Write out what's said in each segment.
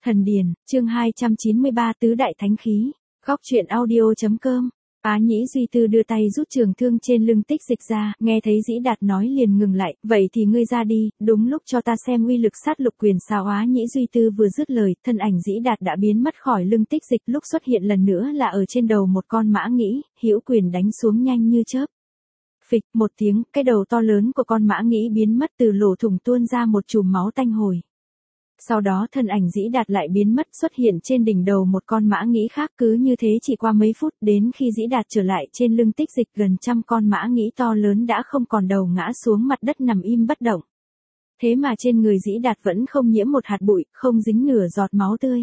Thần Điền, chương 293 Tứ Đại Thánh Khí, góc truyện audio.com. Á Nhĩ Duy Tư đưa tay rút trường thương trên lưng Tích Dịch ra, nghe thấy Dĩ Đạt nói liền ngừng lại, vậy thì ngươi ra đi, đúng lúc cho ta xem uy lực sát lục quyền sao. Á Nhĩ Duy Tư vừa dứt lời, thân ảnh Dĩ Đạt đã biến mất khỏi lưng Tích Dịch, lúc xuất hiện lần nữa là ở trên đầu một con mã nghĩ, hữu quyền đánh xuống nhanh như chớp. Phịch một tiếng, cái đầu to lớn của con mã nghĩ biến mất, từ lỗ thủng tuôn ra một chùm máu tanh hôi. Sau đó thân ảnh Dĩ Đạt lại biến mất, xuất hiện trên đỉnh đầu một con mã nghĩ khác. Cứ như thế chỉ qua mấy phút, đến khi Dĩ Đạt trở lại trên lưng Tích Dịch, gần trăm con mã nghĩ to lớn đã không còn đầu ngã xuống mặt đất nằm im bất động. Thế mà trên người Dĩ Đạt vẫn không nhiễm một hạt bụi, không dính nửa giọt máu tươi.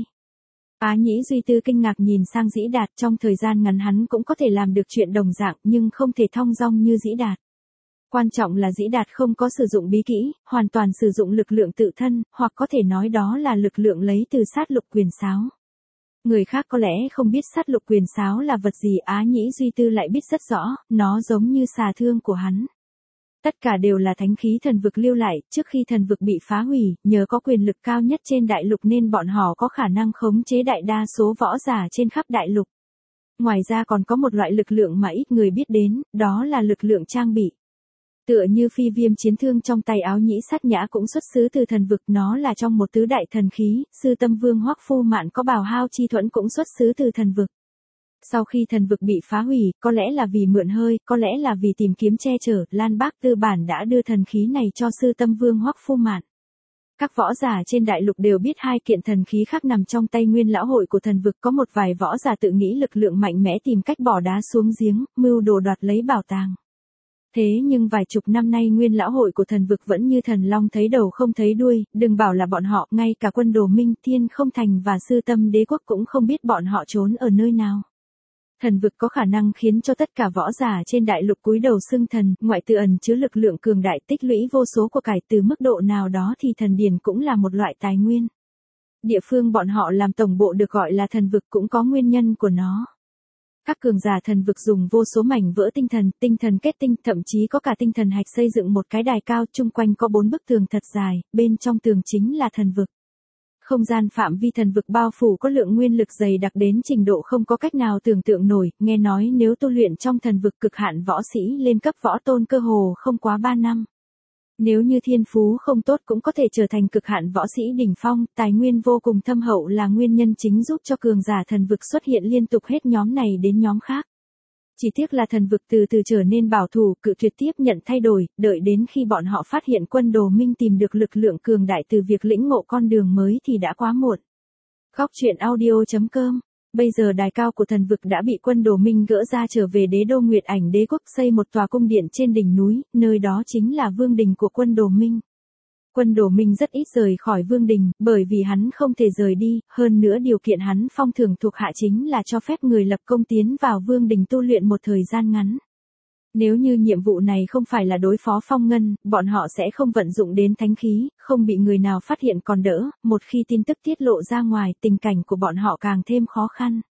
Á Nhĩ Duy Tư kinh ngạc nhìn sang Dĩ Đạt, trong thời gian ngắn hắn cũng có thể làm được chuyện đồng dạng nhưng không thể thong dong như Dĩ Đạt. Quan trọng là Dĩ Đạt không có sử dụng bí kỹ, hoàn toàn sử dụng lực lượng tự thân, hoặc có thể nói đó là lực lượng lấy từ sát lục quyền sáo. Người khác có lẽ không biết sát lục quyền sáo là vật gì, Á Nhĩ Duy Tư lại biết rất rõ, nó giống như xà thương của hắn. Tất cả đều là thánh khí thần vực lưu lại, trước khi thần vực bị phá hủy, nhờ có quyền lực cao nhất trên đại lục nên bọn họ có khả năng khống chế đại đa số võ giả trên khắp đại lục. Ngoài ra còn có một loại lực lượng mà ít người biết đến, đó là lực lượng trang bị. Tựa như phi viêm chiến thương trong tay Áo Nhĩ Sát Nhã cũng xuất xứ từ thần vực, nó là trong một tứ đại thần khí. Sư Tâm Vương Hoắc Phu Mạn có Bào Hao Chi Thuẫn cũng xuất xứ từ thần vực. Sau khi thần vực bị phá hủy, có lẽ là vì mượn hơi, có lẽ là vì tìm kiếm che chở, Lan Bác Tư Bản đã đưa thần khí này cho Sư Tâm Vương Hoắc Phu Mạn. Các võ giả trên đại lục đều biết hai kiện thần khí khác nằm trong tay Nguyên Lão Hội của thần vực, có một vài võ giả tự nghĩ lực lượng mạnh mẽ tìm cách bỏ đá xuống giếng, mưu đồ đoạt lấy bảo tàng. Thế nhưng vài chục năm nay Nguyên Lão Hội của thần vực vẫn như thần long thấy đầu không thấy đuôi, đừng bảo là bọn họ, ngay cả Quân Đồ Minh, Thiên Không Thành và Sư Tâm Đế Quốc cũng không biết bọn họ trốn ở nơi nào. Thần vực có khả năng khiến cho tất cả võ giả trên đại lục cúi đầu xưng thần, ngoại tự ẩn chứa lực lượng cường đại, tích lũy vô số của cải, từ mức độ nào đó thì thần điền cũng là một loại tài nguyên. Địa phương bọn họ làm tổng bộ được gọi là thần vực cũng có nguyên nhân của nó. Các cường giả thần vực dùng vô số mảnh vỡ tinh thần kết tinh, thậm chí có cả tinh thần hạch xây dựng một cái đài cao, chung quanh có 4 bức tường thật dài, bên trong tường chính là thần vực. Không gian phạm vi thần vực bao phủ có lượng nguyên lực dày đặc đến trình độ không có cách nào tưởng tượng nổi, nghe nói nếu tu luyện trong thần vực cực hạn võ sĩ lên cấp võ tôn cơ hồ không quá 3 năm. Nếu như thiên phú không tốt cũng có thể trở thành cực hạn võ sĩ đỉnh phong, tài nguyên vô cùng thâm hậu là nguyên nhân chính giúp cho cường giả thần vực xuất hiện liên tục hết nhóm này đến nhóm khác. Chỉ tiếc là thần vực từ từ trở nên bảo thủ, cự tuyệt tiếp nhận thay đổi, đợi đến khi bọn họ phát hiện Quân Đồ Minh tìm được lực lượng cường đại từ việc lĩnh ngộ con đường mới thì đã quá muộn. Góc truyện audio.com. Bây giờ đài cao của thần vực đã bị Quân Đồ Minh gỡ ra, trở về đế đô Nguyệt Ảnh Đế Quốc, xây một tòa cung điện trên đỉnh núi, nơi đó chính là vương đình của Quân Đồ Minh. Quân Đồ Minh rất ít rời khỏi vương đình, bởi vì hắn không thể rời đi, hơn nữa điều kiện hắn phong thưởng thuộc hạ chính là cho phép người lập công tiến vào vương đình tu luyện một thời gian ngắn. Nếu như nhiệm vụ này không phải là đối phó Phong Ngân, bọn họ sẽ không vận dụng đến thánh khí, không bị người nào phát hiện còn đỡ, một khi tin tức tiết lộ ra ngoài, tình cảnh của bọn họ càng thêm khó khăn.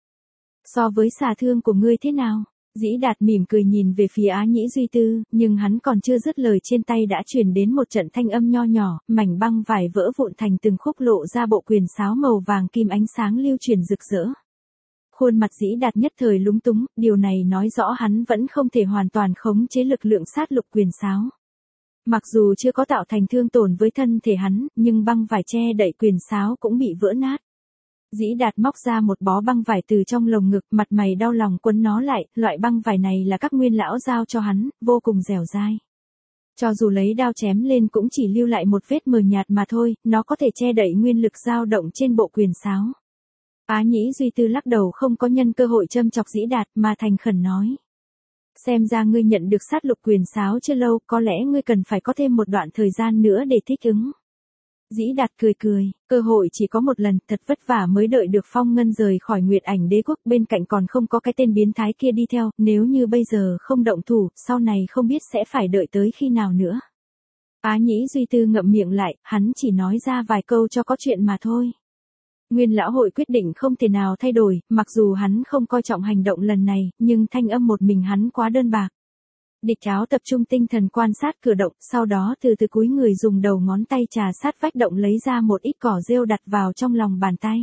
So với xà thương của ngươi thế nào? Dĩ Đạt mỉm cười nhìn về phía Á Nhĩ Duy Tư, nhưng hắn còn chưa dứt lời trên tay đã truyền đến một trận thanh âm nho nhỏ, mảnh băng vải vỡ vụn thành từng khúc, lộ ra bộ quyền sáo màu vàng kim ánh sáng lưu truyền rực rỡ. Khuôn mặt Dĩ Đạt nhất thời lúng túng, điều này nói rõ hắn vẫn không thể hoàn toàn khống chế lực lượng sát lục quyền sáo. Mặc dù chưa có tạo thành thương tổn với thân thể hắn, nhưng băng vải che đậy quyền sáo cũng bị vỡ nát. Dĩ Đạt móc ra một bó băng vải từ trong lồng ngực, mặt mày đau lòng quấn nó lại, loại băng vải này là các nguyên lão giao cho hắn, vô cùng dẻo dai. Cho dù lấy đao chém lên cũng chỉ lưu lại một vết mờ nhạt mà thôi, nó có thể che đậy nguyên lực dao động trên bộ quyền sáo. Á Nhĩ Duy Tư lắc đầu, không có nhân cơ hội châm chọc Dĩ Đạt mà thành khẩn nói. Xem ra ngươi nhận được sát lục quyền sáo chưa lâu, có lẽ ngươi cần phải có thêm một đoạn thời gian nữa để thích ứng. Dĩ Đạt cười cười, cơ hội chỉ có một lần, thật vất vả mới đợi được Phong Ngân rời khỏi Nguyệt Ảnh Đế Quốc, bên cạnh còn không có cái tên biến thái kia đi theo, nếu như bây giờ không động thủ, sau này không biết sẽ phải đợi tới khi nào nữa. Á Nhĩ Duy Tư ngậm miệng lại, hắn chỉ nói ra vài câu cho có chuyện mà thôi. Nguyên Lão Hội quyết định không thể nào thay đổi, mặc dù hắn không coi trọng hành động lần này, nhưng thanh âm một mình hắn quá đơn bạc. Địch Áo tập trung tinh thần quan sát cửa động, sau đó từ từ cúi người dùng đầu ngón tay trà sát vách động lấy ra một ít cỏ rêu đặt vào trong lòng bàn tay.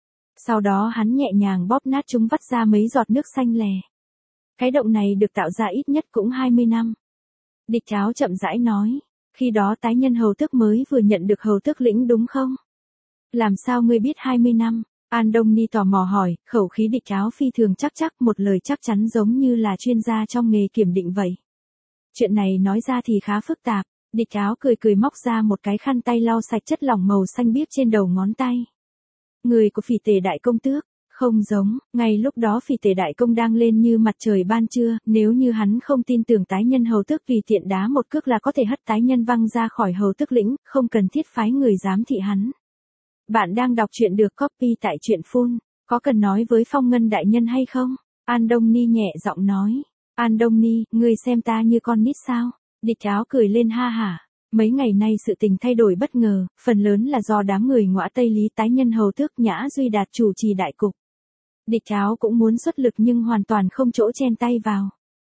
Sau đó hắn nhẹ nhàng bóp nát chúng vắt ra mấy giọt nước xanh lè. Cái động này được tạo ra ít nhất cũng 20 năm. Địch Áo chậm rãi nói, khi đó tái nhân hầu tước mới vừa nhận được hầu tước lĩnh đúng không? Làm sao ngươi biết 20 năm? An Đông Ni tò mò hỏi, khẩu khí Địch Áo phi thường chắc một lời chắc chắn giống như là chuyên gia trong nghề kiểm định vậy. Chuyện này nói ra thì khá phức tạp, Địch Áo cười móc ra một cái khăn tay lau sạch chất lỏng màu xanh biếc trên đầu ngón tay. Người của Phỉ Tề đại công tước, không giống, ngay lúc đó Phỉ Tề đại công đang lên như mặt trời ban trưa, nếu như hắn không tin tưởng tái nhân hầu tước vì tiện đá một cước là có thể hất tái nhân văng ra khỏi hầu tước lĩnh, không cần thiết phái người giám thị hắn. Bạn đang đọc truyện được copy tại truyện phun, có cần nói với Phong Ngân đại nhân hay không? An Đông Ni nhẹ giọng nói. An Đông Ni, ngươi xem ta như con nít sao? Địch Áo cười lên ha hả. Mấy ngày nay sự tình thay đổi bất ngờ, phần lớn là do đám người ngõa Tây Lý tái nhân hầu tước Nhã Duy Đạt chủ trì đại cục. Địch Áo cũng muốn xuất lực nhưng hoàn toàn không chỗ chen tay vào.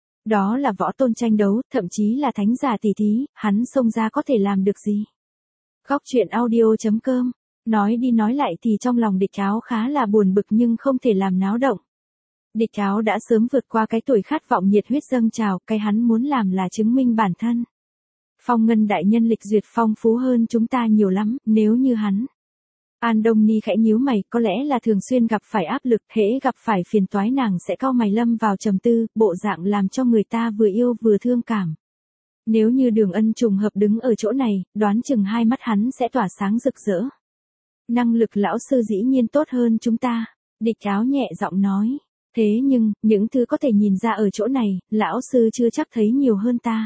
Đó là võ tôn tranh đấu, thậm chí là thánh giả tỷ thí, hắn xông ra có thể làm được gì? Góc truyện audio.com. Nói đi nói lại thì trong lòng Địch Áo khá là buồn bực nhưng không thể làm náo động. Địch Áo đã sớm vượt qua cái tuổi khát vọng nhiệt huyết dâng trào, cái hắn muốn làm là chứng minh bản thân. Phong Ngân đại nhân lịch duyệt phong phú hơn chúng ta nhiều lắm, nếu như hắn. An Đông Ni khẽ nhíu mày, có lẽ là thường xuyên gặp phải áp lực, hễ gặp phải phiền toái nàng sẽ cau mày lâm vào trầm tư, bộ dạng làm cho người ta vừa yêu vừa thương cảm. Nếu như Đường Ân trùng hợp đứng ở chỗ này, đoán chừng hai mắt hắn sẽ tỏa sáng rực rỡ. Năng lực lão sư dĩ nhiên tốt hơn chúng ta, Địch Áo nhẹ giọng nói. Thế nhưng, những thứ có thể nhìn ra ở chỗ này, lão sư chưa chắc thấy nhiều hơn ta.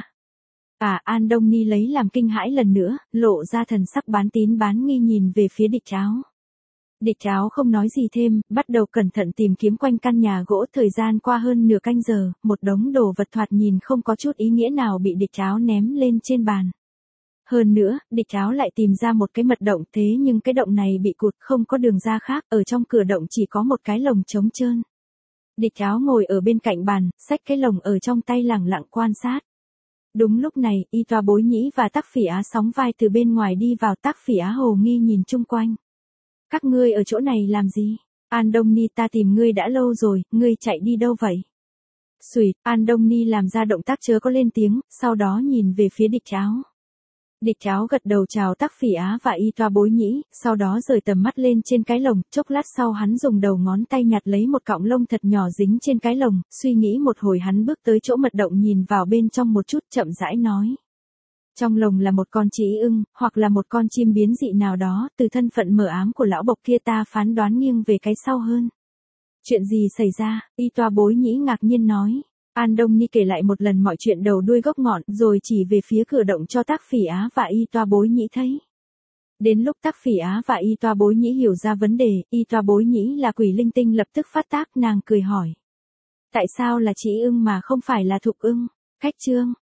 An Đông Ni lấy làm kinh hãi lần nữa, lộ ra thần sắc bán tín bán nghi nhìn về phía Địch Áo. Địch Áo không nói gì thêm, bắt đầu cẩn thận tìm kiếm quanh căn nhà gỗ. Thời gian qua hơn nửa canh giờ, một đống đồ vật thoạt nhìn không có chút ý nghĩa nào bị Địch Áo ném lên trên bàn. Hơn nữa, Địch Áo lại tìm ra một cái mật động, thế nhưng cái động này bị cụt, không có đường ra khác, ở trong cửa động chỉ có một cái lồng trống trơn. Địch Áo ngồi ở bên cạnh bàn, xách cái lồng ở trong tay lẳng lặng quan sát. Đúng lúc này, Y Toa Bối Nhĩ và Tắc Phỉ Á sóng vai từ bên ngoài đi vào. Tắc Phỉ Á hồ nghi nhìn chung quanh. Các ngươi ở chỗ này làm gì? An Đông Ni, ta tìm ngươi đã lâu rồi, ngươi chạy đi đâu vậy? Xùi, An Đông Ni làm ra động tác chớ có lên tiếng, sau đó nhìn về phía Địch Áo. Địch Áo gật đầu chào Tắc Phỉ Á và Y Toa Bối Nhĩ, sau đó rời tầm mắt lên trên cái lồng, chốc lát sau hắn dùng đầu ngón tay nhặt lấy một cọng lông thật nhỏ dính trên cái lồng, suy nghĩ một hồi hắn bước tới chỗ mật động nhìn vào bên trong một chút chậm rãi nói. Trong lồng là một con trĩ ưng, hoặc là một con chim biến dị nào đó, từ thân phận mờ ám của lão bộc kia ta phán đoán nghiêng về cái sau hơn. Chuyện gì xảy ra? Y Toa Bối Nhĩ ngạc nhiên nói. An Đông Ni kể lại một lần mọi chuyện đầu đuôi gốc ngọn, rồi chỉ về phía cửa động cho Tắc Phỉ Á và Y Toa Bối Nhĩ thấy. Đến lúc Tắc Phỉ Á và Y Toa Bối Nhĩ hiểu ra vấn đề, Y Toa Bối Nhĩ là quỷ linh tinh lập tức phát tác, nàng cười hỏi. Tại sao là trĩ ưng mà không phải là thục ưng? Cách chương.